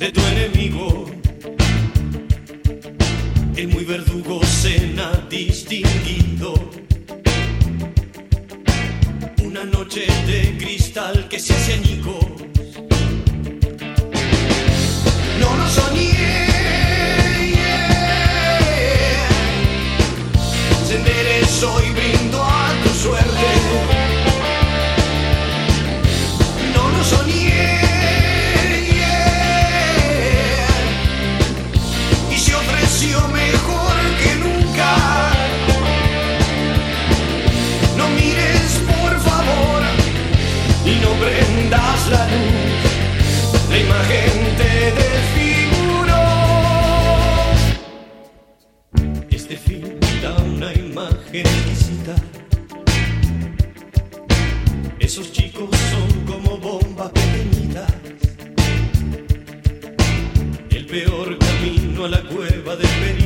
de tu enemigo. El muy verdugo cena distinguido. Una noche de cristal que se hace añicos. No lo soñé. Se enderezó y brindo a tu suerte. No lo soñé. Y se ofreció mejor que nunca. No mires por favor y no prendas la luz. La imagen te desfiguró. Este film da una imagen exquisita. Esos chicos son como bombas pequeñitas. El peor camino a la cueva del peligro.